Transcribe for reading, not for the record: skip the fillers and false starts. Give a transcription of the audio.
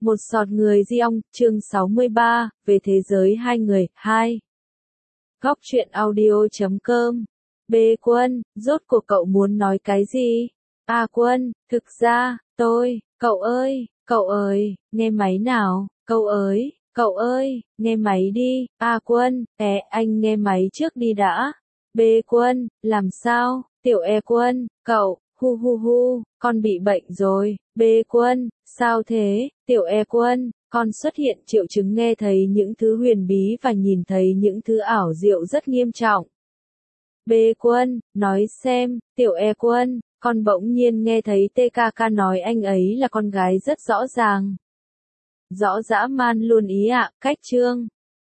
Một sọt người di ong, chương 63, về thế giới hai người, 2. Góc truyện audio.com. B Quân, rốt cuộc cậu muốn nói cái gì? A Quân, thực ra, cậu ơi, nghe máy nào, cậu ơi, nghe máy đi, A Quân, anh nghe máy trước đi đã. B Quân, làm sao, tiểu E Quân, cậu, hu, con bị bệnh rồi, B Quân, sao thế, tiểu E Quân, con xuất hiện triệu chứng nghe thấy những thứ huyền bí và nhìn thấy những thứ ảo diệu rất nghiêm trọng. B Quân, nói xem, tiểu E Quân, con bỗng nhiên nghe thấy TKK nói anh ấy là con gái rất rõ ràng. Rõ dã man luôn ý ạ, cách chương.